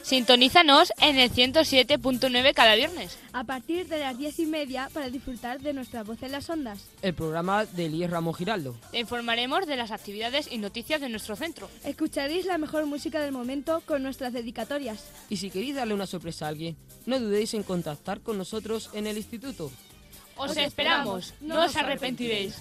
Sintonízanos en el 107.9 cada viernes. A partir de las 10:30 para disfrutar de nuestra voz en las ondas. El programa de Elías Ramos Giraldo. Te informaremos de las actividades y noticias de nuestro centro. Escucharéis la mejor música del momento con nuestras dedicatorias. Y si queréis darle una sorpresa a alguien, no dudéis en contactar con nosotros en el instituto. Os esperamos, no os arrepentiréis.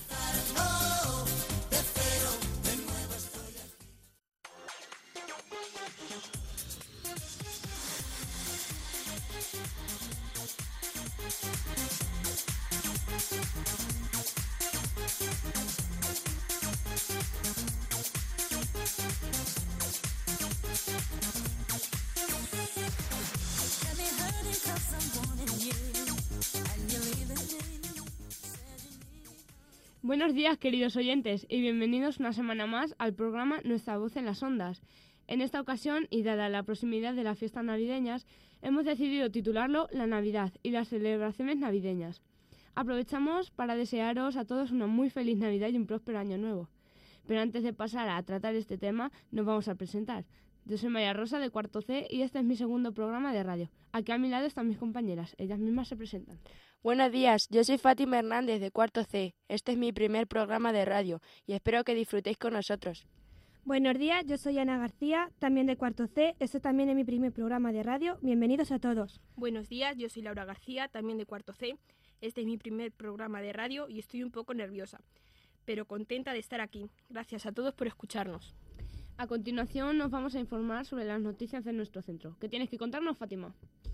Buenos días, queridos oyentes, y bienvenidos una semana más al programa Nuestra Voz en las Ondas. En esta ocasión, y dada la proximidad de las fiestas navideñas, hemos decidido titularlo La Navidad y las celebraciones navideñas. Aprovechamos para desearos a todos una muy feliz Navidad y un próspero año nuevo. Pero antes de pasar a tratar este tema, nos vamos a presentar. Yo soy María Rosa, de cuarto C, y este es mi segundo programa de radio. Aquí a mi lado están mis compañeras, ellas mismas se presentan. Buenos días, yo soy Fátima Hernández de cuarto C. Este es mi primer programa de radio y espero que disfrutéis con nosotros. Buenos días, yo soy Ana García, también de cuarto C. Este también es mi primer programa de radio. Bienvenidos a todos. Buenos días, yo soy Laura García, también de cuarto C. Este es mi primer programa de radio y estoy un poco nerviosa, pero contenta de estar aquí. Gracias a todos por escucharnos. A continuación nos vamos a informar sobre las noticias de nuestro centro. ¿Qué tienes que contarnos, Fátima?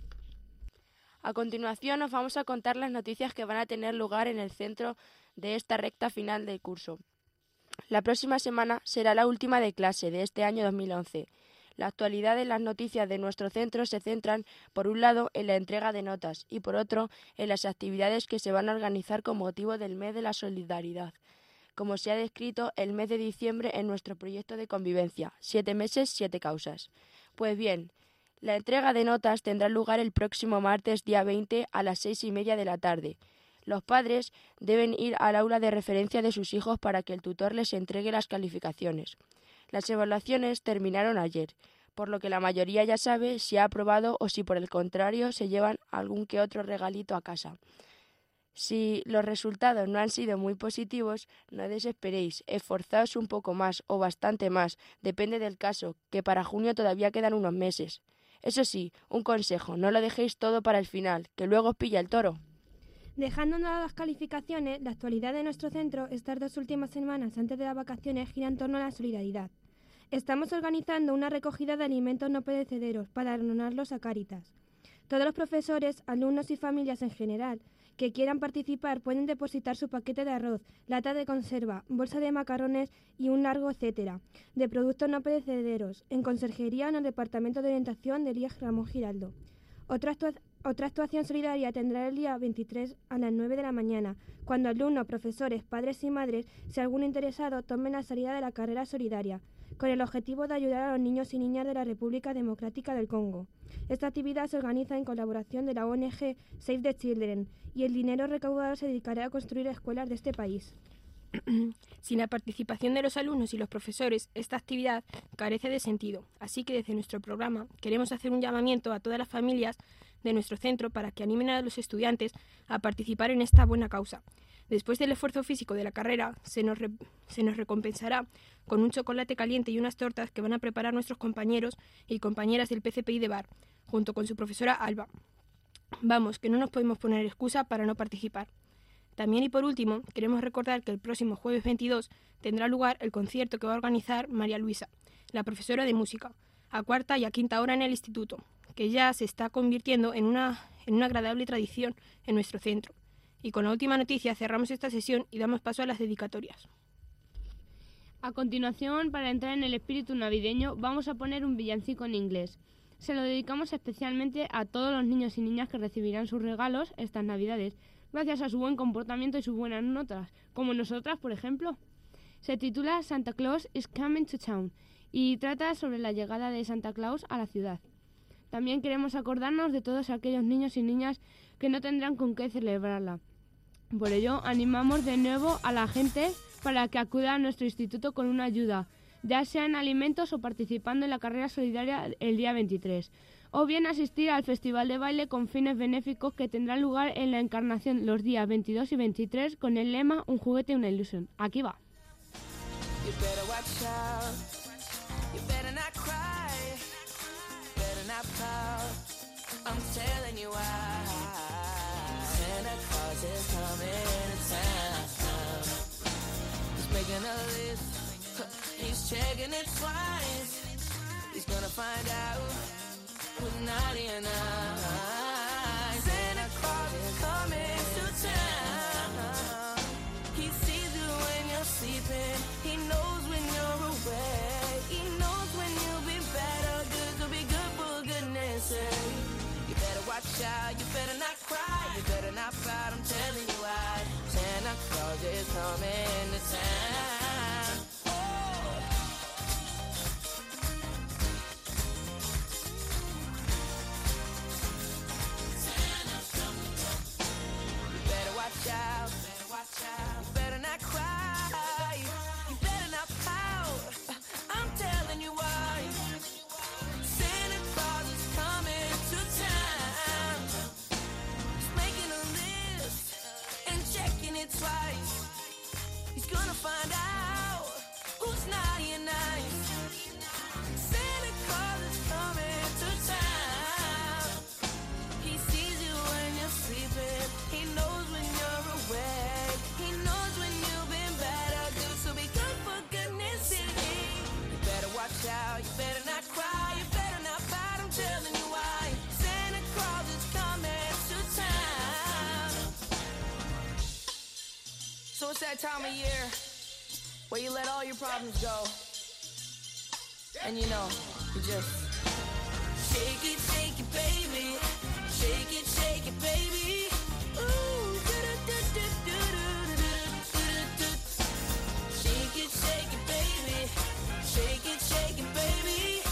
A continuación os vamos a contar las noticias que van a tener lugar en el centro de esta recta final del curso. La próxima semana será la última de clase de este año 2011. La actualidad de las noticias de nuestro centro se centran, por un lado, en la entrega de notas y, por otro, en las actividades que se van a organizar con motivo del mes de la solidaridad. Como se ha descrito el mes de diciembre en nuestro proyecto de convivencia, 7 meses, 7 causas. Pues bien, la entrega de notas tendrá lugar el próximo martes día 20 a las 6:30 de la tarde. Los padres deben ir al aula de referencia de sus hijos para que el tutor les entregue las calificaciones. Las evaluaciones terminaron ayer, por lo que la mayoría ya sabe si ha aprobado o si por el contrario se llevan algún que otro regalito a casa. Si los resultados no han sido muy positivos, no desesperéis, esforzaos un poco más o bastante más, depende del caso, que para junio todavía quedan unos meses. Eso sí, un consejo, no lo dejéis todo para el final, que luego os pilla el toro. Dejándonos las calificaciones, la actualidad de nuestro centro estas 2 últimas semanas antes de las vacaciones gira en torno a la solidaridad. Estamos organizando una recogida de alimentos no perecederos para donarlos a Cáritas. Todos los profesores, alumnos y familias en general que quieran participar pueden depositar su paquete de arroz, lata de conserva, bolsa de macarrones y un largo etcétera de productos no perecederos en conserjería en el Departamento de Orientación de Elías Ramos Giraldo. Otra actuación solidaria tendrá el día 23 a las 9 de la mañana, cuando alumnos, profesores, padres y madres, si alguno interesado, tomen la salida de la carrera solidaria, con el objetivo de ayudar a los niños y niñas de la República Democrática del Congo. Esta actividad se organiza en colaboración de la ONG Save the Children y el dinero recaudado se dedicará a construir escuelas de este país. Sin la participación de los alumnos y los profesores, esta actividad carece de sentido. Así que desde nuestro programa queremos hacer un llamamiento a todas las familias de nuestro centro para que animen a los estudiantes a participar en esta buena causa. Después del esfuerzo físico de la carrera, se nos recompensará con un chocolate caliente y unas tortas que van a preparar nuestros compañeros y compañeras del PCPI de Bar, junto con su profesora Alba. Vamos, que no nos podemos poner excusa para no participar. También y por último, queremos recordar que el próximo jueves 22 tendrá lugar el concierto que va a organizar María Luisa, la profesora de música, a cuarta y a quinta hora en el instituto, que ya se está convirtiendo en una agradable tradición en nuestro centro. Y con la última noticia cerramos esta sesión y damos paso a las dedicatorias. A continuación, para entrar en el espíritu navideño, vamos a poner un villancico en inglés. Se lo dedicamos especialmente a todos los niños y niñas que recibirán sus regalos estas Navidades, gracias a su buen comportamiento y sus buenas notas, como nosotras, por ejemplo. Se titula Santa Claus is Coming to Town y trata sobre la llegada de Santa Claus a la ciudad. También queremos acordarnos de todos aquellos niños y niñas que no tendrán con qué celebrarla. Por ello, animamos de nuevo a la gente para que acuda a nuestro instituto con una ayuda ya sea en alimentos o participando en la carrera solidaria el día 23, o bien asistir al festival de baile con fines benéficos que tendrá lugar en la Encarnación los días 22 y 23 con el lema Un juguete y una ilusión. Aquí va. I'm telling you why. Santa Claus is coming to town. He's making a list, he's checking it twice. He's gonna find out who's naughty and nice. Santa Claus is coming to town. He sees you when you're sleeping, he knows when you're awake. He knows when you'll be better, good to be good for goodness sake. You better watch out, you better not cry, you better not fight, I'm telling you why. Santa Claus is coming to town. Oh. Santa's coming. You better watch out, you better not cry, you better not pout, I'm telling you why. Santa Claus is coming to town. He's making a list and checking it twice. He's gonna find out who's naughty and nice. Santa Claus is coming to town. He sees you when you're sleeping, he knows when you're awake. He knows when you've been better, good, so be good for goodness sake. You better watch out, you better not cry, you better not fight, I'm telling you why. Santa Claus is coming to town. So it's that time of year where you let all your problems go. And you know, you just shake it, baby. Shake it, baby. Ooh, shake it, baby. Shake it, baby.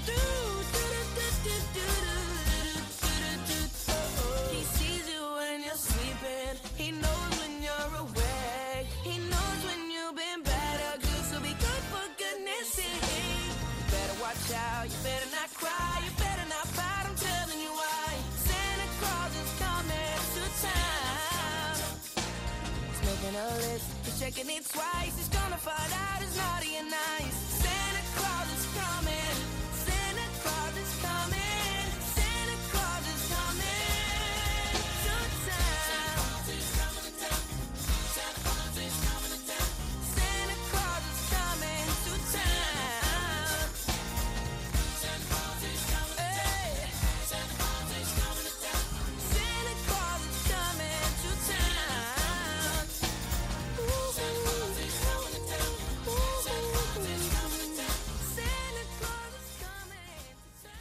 He sees you when you're sleeping, he knows when you're awake. He knows when you've been better, good, so be good for goodness sake. You better watch out, you better not cry, you better not fight, I'm telling you why. Santa Claus is coming to town. He's making a list, he's checking it twice. He's gonna find out who's naughty and nice. Santa Claus is coming. Santa Claus is coming. Santa Claus is coming to town. Santa Claus is coming to town. Santa Claus is coming to town. Santa Claus is coming to town. Santa Claus is coming to town. Santa Claus is coming to town. Santa Claus is coming to town. Santa Claus is coming to town. Santa Claus is coming to town.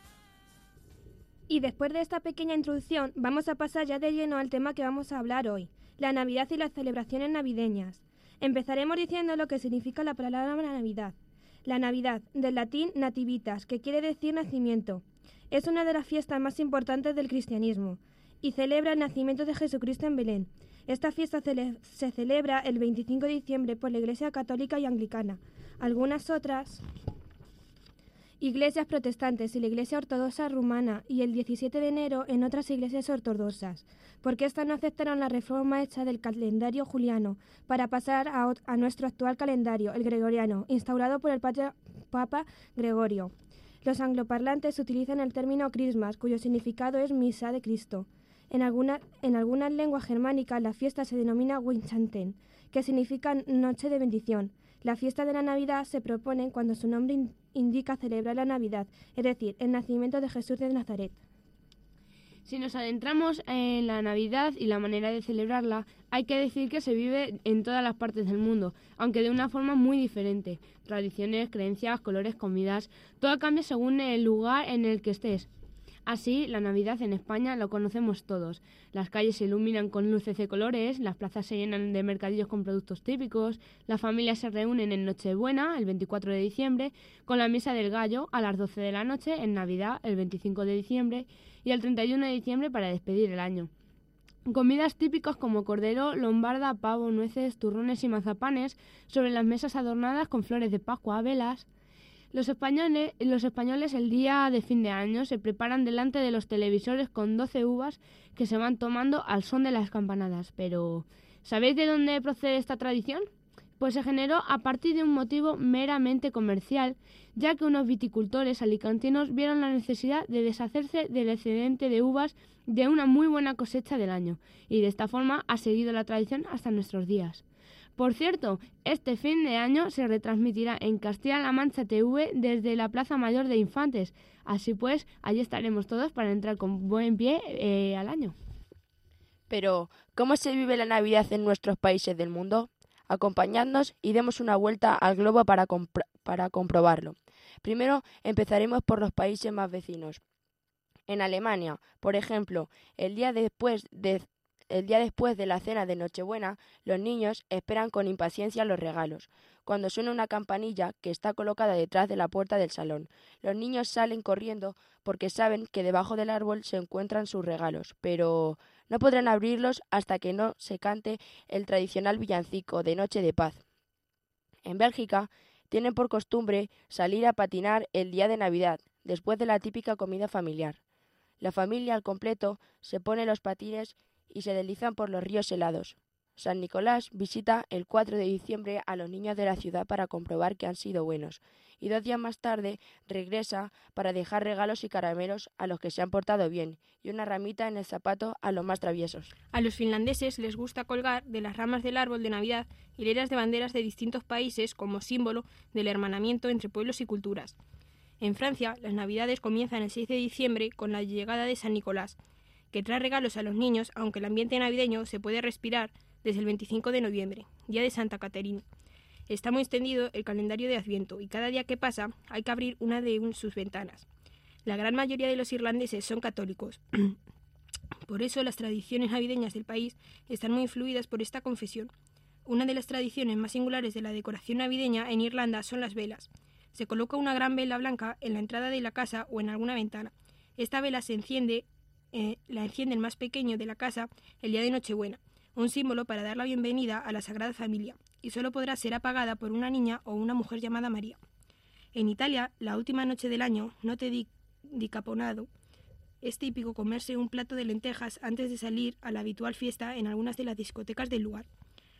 Y después de esta pequeña introducción, vamos a pasar ya de lleno al tema que vamos a hablar hoy, la Navidad y las celebraciones navideñas. Empezaremos diciendo lo que significa la palabra Navidad. La Navidad, del latín nativitas, que quiere decir nacimiento. Es una de las fiestas más importantes del cristianismo y celebra el nacimiento de Jesucristo en Belén. Esta fiesta se celebra el 25 de diciembre por la Iglesia Católica y Anglicana. Algunas otras iglesias protestantes y la Iglesia Ortodoxa rumana, y el 17 de enero en otras iglesias ortodoxas, porque éstas no aceptaron la reforma hecha del calendario juliano para pasar a nuestro actual calendario, el gregoriano, instaurado por el Papa Gregorio. Los angloparlantes utilizan el término Christmas, cuyo significado es Misa de Cristo. En algunas lenguas germánicas la fiesta se denomina Weihnachten, que significa Noche de Bendición. La fiesta de la Navidad se propone cuando su nombre indica celebrar la Navidad, es decir, el nacimiento de Jesús de Nazaret. Si nos adentramos en la Navidad y la manera de celebrarla, hay que decir que se vive en todas las partes del mundo, aunque de una forma muy diferente. Tradiciones, creencias, colores, comidas, todo cambia según el lugar en el que estés. Así, la Navidad en España lo conocemos todos. Las calles se iluminan con luces de colores, las plazas se llenan de mercadillos con productos típicos, las familias se reúnen en Nochebuena, el 24 de diciembre, con la Misa del Gallo a las 12 de la noche, en Navidad, el 25 de diciembre, y el 31 de diciembre para despedir el año. Comidas típicas como cordero, lombarda, pavo, nueces, turrones y mazapanes sobre las mesas adornadas con flores de Pascua, velas. Los españoles el día de fin de año se preparan delante de los televisores con 12 uvas que se van tomando al son de las campanadas. Pero, ¿sabéis de dónde procede esta tradición? Pues se generó a partir de un motivo meramente comercial, ya que unos viticultores alicantinos vieron la necesidad de deshacerse del excedente de uvas de una muy buena cosecha del año, y de esta forma ha seguido la tradición hasta nuestros días. Por cierto, este fin de año se retransmitirá en Castilla-La Mancha TV desde la Plaza Mayor de Infantes. Así pues, allí estaremos todos para entrar con buen pie al año. Pero, ¿cómo se vive la Navidad en nuestros países del mundo? Acompañadnos y demos una vuelta al globo para comprobarlo. Primero, empezaremos por los países más vecinos. En Alemania, por ejemplo, el día después de la cena de Nochebuena, los niños esperan con impaciencia los regalos. Cuando suena una campanilla que está colocada detrás de la puerta del salón, los niños salen corriendo porque saben que debajo del árbol se encuentran sus regalos, pero no podrán abrirlos hasta que no se cante el tradicional villancico de Noche de Paz. En Bélgica, tienen por costumbre salir a patinar el día de Navidad, después de la típica comida familiar. La familia al completo se pone los patines y se deslizan por los ríos helados. San Nicolás visita el 4 de diciembre a los niños de la ciudad para comprobar que han sido buenos, y 2 días más tarde regresa para dejar regalos y caramelos a los que se han portado bien, y una ramita en el zapato a los más traviesos. A los finlandeses les gusta colgar de las ramas del árbol de Navidad hileras de banderas de distintos países como símbolo del hermanamiento entre pueblos y culturas. En Francia, las Navidades comienzan el 6 de diciembre con la llegada de San Nicolás, que trae regalos a los niños, aunque el ambiente navideño se puede respirar desde el 25 de noviembre, día de Santa Caterina. Está muy extendido el calendario de Adviento y cada día que pasa hay que abrir una de sus ventanas. La gran mayoría de los irlandeses son católicos. Por eso las tradiciones navideñas del país están muy influidas por esta confesión. Una de las tradiciones más singulares de la decoración navideña en Irlanda son las velas. Se coloca una gran vela blanca en la entrada de la casa o en alguna ventana. Esta vela la enciende el más pequeño de la casa el día de Nochebuena, un símbolo para dar la bienvenida a la Sagrada Familia, y solo podrá ser apagada por una niña o una mujer llamada María. En Italia, la última noche del año, Notte di Caponado, es típico comerse un plato de lentejas antes de salir a la habitual fiesta en algunas de las discotecas del lugar.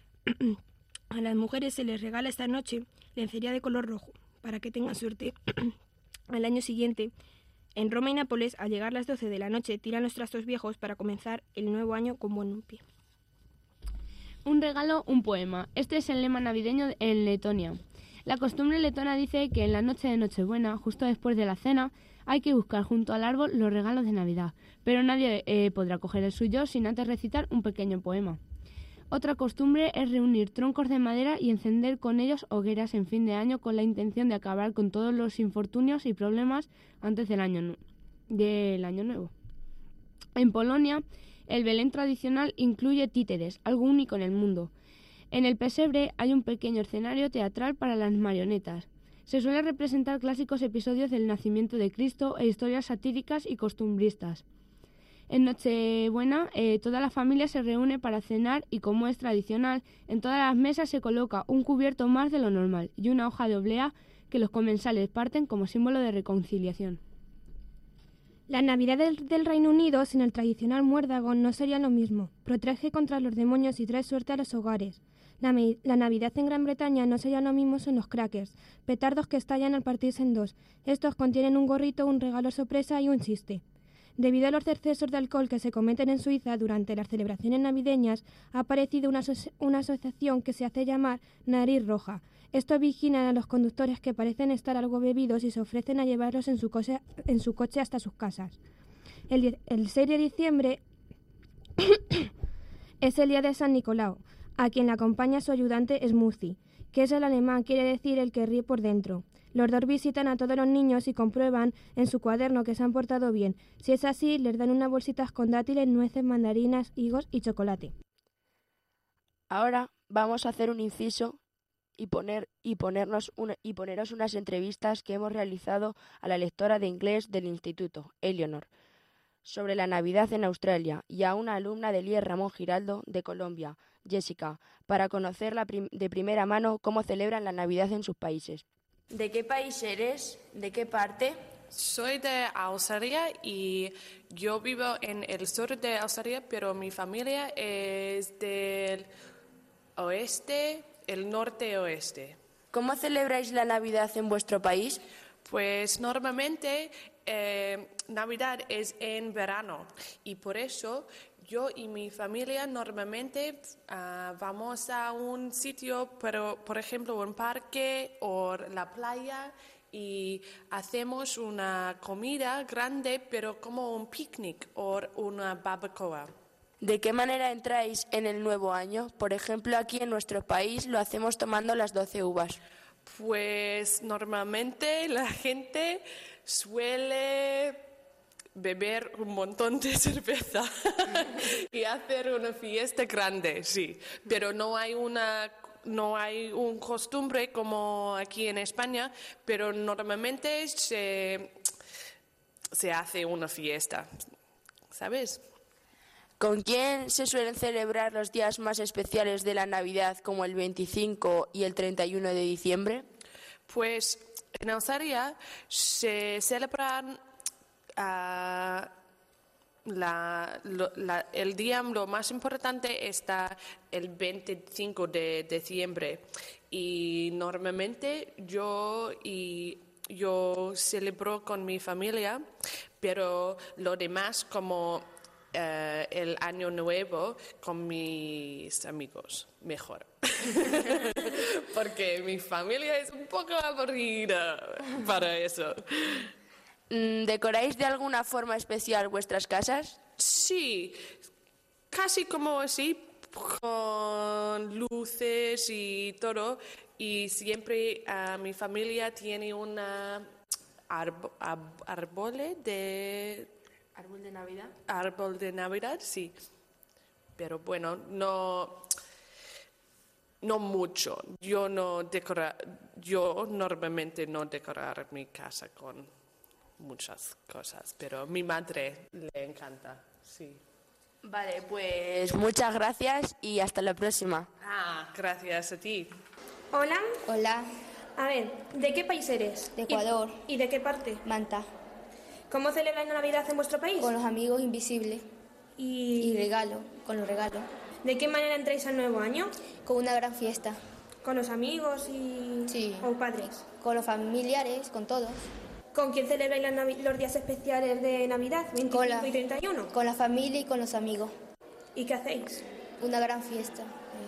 A las mujeres se les regala esta noche lencería de color rojo, para que tengan suerte al año siguiente. En Roma y Nápoles, al llegar las 12 de la noche, tiran los trastos viejos para comenzar el nuevo año con buen pie. Un regalo, un poema. Este es el lema navideño en Letonia. La costumbre letona dice que en la noche de Nochebuena, justo después de la cena, hay que buscar junto al árbol los regalos de Navidad, pero nadie podrá coger el suyo sin antes recitar un pequeño poema. Otra costumbre es reunir troncos de madera y encender con ellos hogueras en fin de año con la intención de acabar con todos los infortunios y problemas antes del año nuevo. En Polonia, el Belén tradicional incluye títeres, algo único en el mundo. En el pesebre hay un pequeño escenario teatral para las marionetas. Se suele representar clásicos episodios del nacimiento de Cristo e historias satíricas y costumbristas. En Nochebuena, toda la familia se reúne para cenar y, como es tradicional, en todas las mesas se coloca un cubierto más de lo normal y una hoja de oblea que los comensales parten como símbolo de reconciliación. La Navidad del Reino Unido sin el tradicional muérdago no sería lo mismo. Protege contra los demonios y trae suerte a los hogares. La Navidad en Gran Bretaña no sería lo mismo sin los crackers, petardos que estallan al partirse en dos. Estos contienen un gorrito, un regalo sorpresa y un chiste. Debido a los excesos de alcohol que se cometen en Suiza durante las celebraciones navideñas, ha aparecido una asociación que se hace llamar Nariz Roja. Estos vigilan a los conductores que parecen estar algo bebidos y se ofrecen a llevarlos en su coche hasta sus casas. El 6 de diciembre es el día de San Nicolau, a quien le acompaña su ayudante Smoothie, que es el alemán, quiere decir el que ríe por dentro. Los dos visitan a todos los niños y comprueban en su cuaderno que se han portado bien. Si es así, les dan unas bolsitas con dátiles, nueces, mandarinas, higos y chocolate. Ahora vamos a hacer un inciso y poneros unas entrevistas que hemos realizado a la lectora de inglés del instituto, Eleanor. sobre la Navidad en Australia y a una alumna del IES Ramón Giraldo de Colombia, Jessica, para conocer de primera mano cómo celebran la Navidad en sus países. ¿De qué país eres? ¿De qué parte? Soy de Australia y yo vivo en el sur de Australia, pero mi familia es del oeste, el norte-oeste. ¿Cómo celebráis la Navidad en vuestro país? Pues normalmente Navidad es en verano y por eso yo y mi familia normalmente vamos a un sitio, pero, por ejemplo, un parque o la playa, y hacemos una comida grande, pero como un picnic o una barbacoa. ¿De qué manera entráis en el nuevo año? Por ejemplo, aquí en nuestro país lo hacemos tomando las 12 uvas. Pues normalmente la gente suele beber un montón de cerveza y hacer una fiesta grande, sí, pero no hay un costumbre como aquí en España, pero normalmente se hace una fiesta, ¿sabes? ¿Con quién se suelen celebrar los días más especiales de la Navidad, como el 25 y el 31 de diciembre? Pues en Australia se celebran el día lo más importante está el 25 de diciembre y normalmente yo celebro con mi familia, pero lo demás como el año nuevo con mis amigos mejor. Porque mi familia es un poco aburrida para eso. ¿Decoráis de alguna forma especial vuestras casas? Sí, casi como así, con luces y todo. Y siempre mi familia tiene una árbol de Navidad. Árbol de Navidad, sí. Pero bueno, no mucho. Yo normalmente no decorar mi casa con muchas cosas, pero a mi madre le encanta, sí. Vale, pues muchas gracias y hasta la próxima. Gracias a ti. Hola. Hola, A ver, ¿de qué país eres? de Ecuador, ¿Y de qué parte? Manta, ¿Cómo celebran la Navidad en vuestro país? con los amigos invisibles y ¿Y con los regalos, de qué manera entráis al nuevo año? con una gran fiesta, ¿Con los amigos y Sí. o padres? con los familiares, con todos, ¿Con quién celebráis los días especiales de Navidad, 25 Con la- y 31? con la familia y con los amigos, ¿Y qué hacéis? una gran fiesta,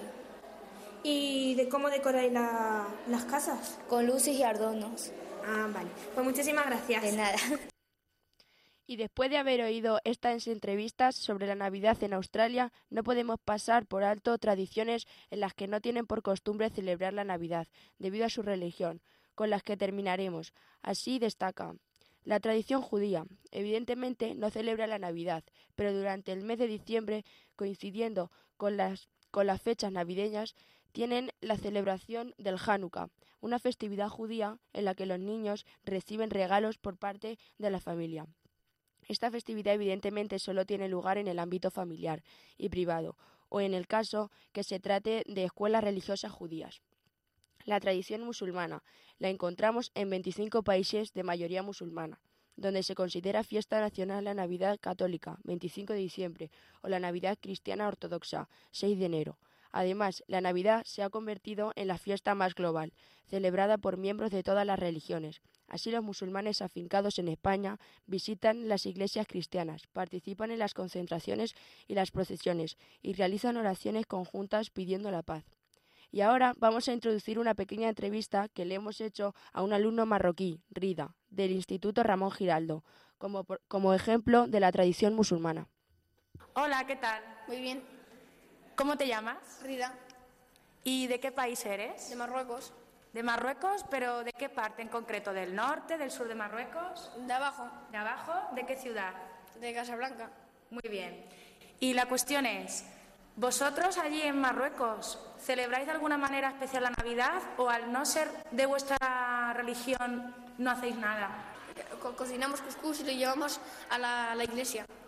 ¿Y de cómo decoráis las casas? con luces y adornos. Vale. Pues muchísimas gracias. De nada. Y después de haber oído estas entrevistas sobre la Navidad en Australia, no podemos pasar por alto tradiciones en las que no tienen por costumbre celebrar la Navidad, debido a su religión, con las que terminaremos. Así destaca la tradición judía. Evidentemente no celebra la Navidad, pero durante el mes de diciembre, coincidiendo con las fechas navideñas, tienen la celebración del Hanukkah, una festividad judía en la que los niños reciben regalos por parte de la familia. Esta festividad evidentemente solo tiene lugar en el ámbito familiar y privado, o en el caso que se trate de escuelas religiosas judías. La tradición musulmana la encontramos en 25 países de mayoría musulmana, donde se considera fiesta nacional la Navidad católica, 25 de diciembre, o la Navidad cristiana ortodoxa, 6 de enero. Además, la Navidad se ha convertido en la fiesta más global, celebrada por miembros de todas las religiones. Así, los musulmanes afincados en España visitan las iglesias cristianas, participan en las concentraciones y las procesiones y realizan oraciones conjuntas pidiendo la paz. Y ahora vamos a introducir una pequeña entrevista que le hemos hecho a un alumno marroquí, Rida, del Instituto Ramón Giraldo, como ejemplo de la tradición musulmana. Hola, ¿qué tal? Muy bien. ¿Cómo te llamas? Rida, ¿Y de qué país eres? de Marruecos, ¿De Marruecos? ¿Pero de qué parte en concreto? ¿Del norte, del sur de Marruecos? de abajo, ¿De abajo? ¿De qué ciudad? de Casablanca. Muy bien. Y la cuestión es, ¿vosotros allí en Marruecos celebráis de alguna manera especial la Navidad o al no ser de vuestra religión no hacéis nada? Cocinamos cuscús y lo llevamos a la iglesia.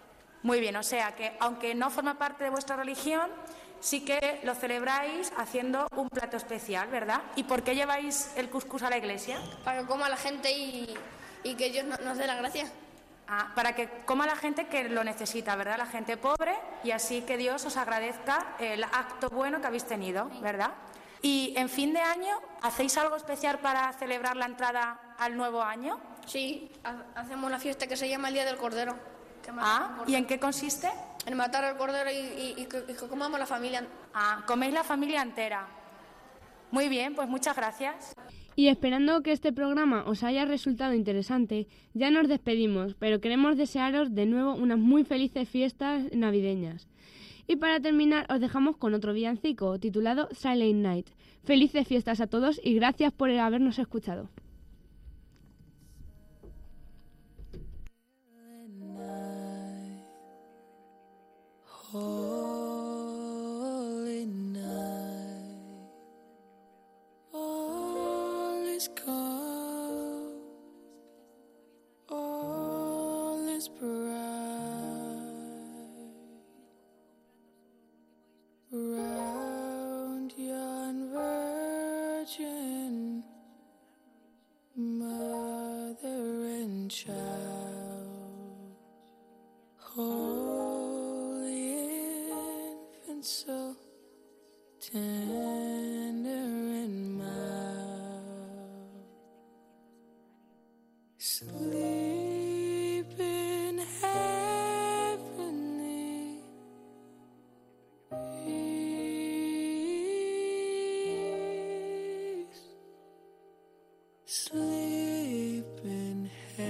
Muy bien, o sea que aunque no forma parte de vuestra religión, sí que lo celebráis haciendo un plato especial, ¿verdad? ¿Y por qué lleváis el cuscús a la iglesia? Para que coma la gente y que Dios nos dé la gracia. Para que coma la gente que lo necesita, ¿verdad? La gente pobre, y así que Dios os agradezca el acto bueno que habéis tenido, ¿verdad? Y en fin de año, ¿hacéis algo especial para celebrar la entrada al nuevo año? Sí, hacemos una fiesta que se llama el Día del Cordero. ¿Y en qué consiste? En matar al cordero y que comamos la familia. Coméis la familia entera. Muy bien, pues muchas gracias. Y esperando que este programa os haya resultado interesante, ya nos despedimos, pero queremos desearos de nuevo unas muy felices fiestas navideñas. Y para terminar os dejamos con otro villancico titulado Silent Night. Felices fiestas a todos y gracias por habernos escuchado. Holy night, all is calm, all is bright, round yon virgin, mother and child. So tender and mild, sleep in heavenly peace, sleep in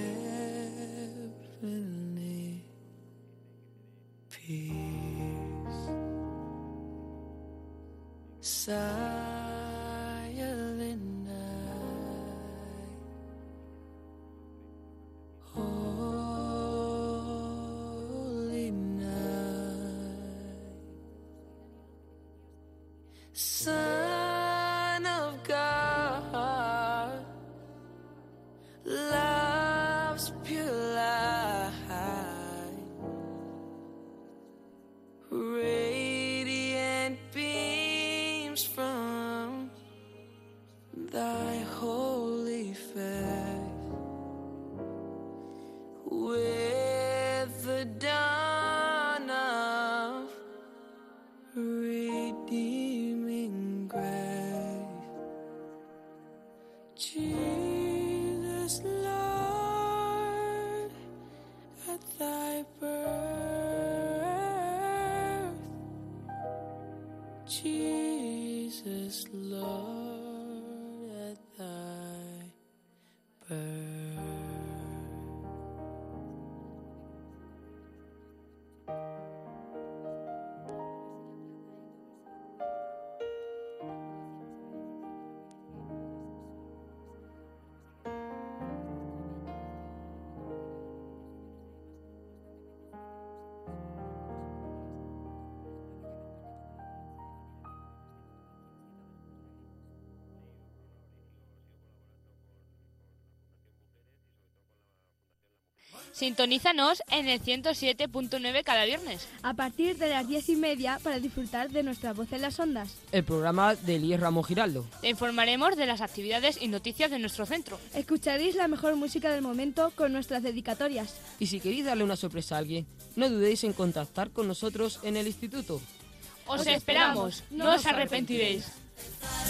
heavenly peace. Silent night, holy night, Son of God, love's pure light, radiant beams from thy holy face, with the dawn of redeeming grace. Jesus, Lord, at thy birth, Jesus, Lord, at thy birth. Sintonízanos en el 107.9 cada viernes. A partir de las 10:30 para disfrutar de nuestra voz en las ondas. El programa de Elías Ramos Giraldo. Te informaremos de las actividades y noticias de nuestro centro. Escucharéis la mejor música del momento con nuestras dedicatorias. Y si queréis darle una sorpresa a alguien, no dudéis en contactar con nosotros en el instituto. ¡Os esperamos! ¡No os arrepentiréis!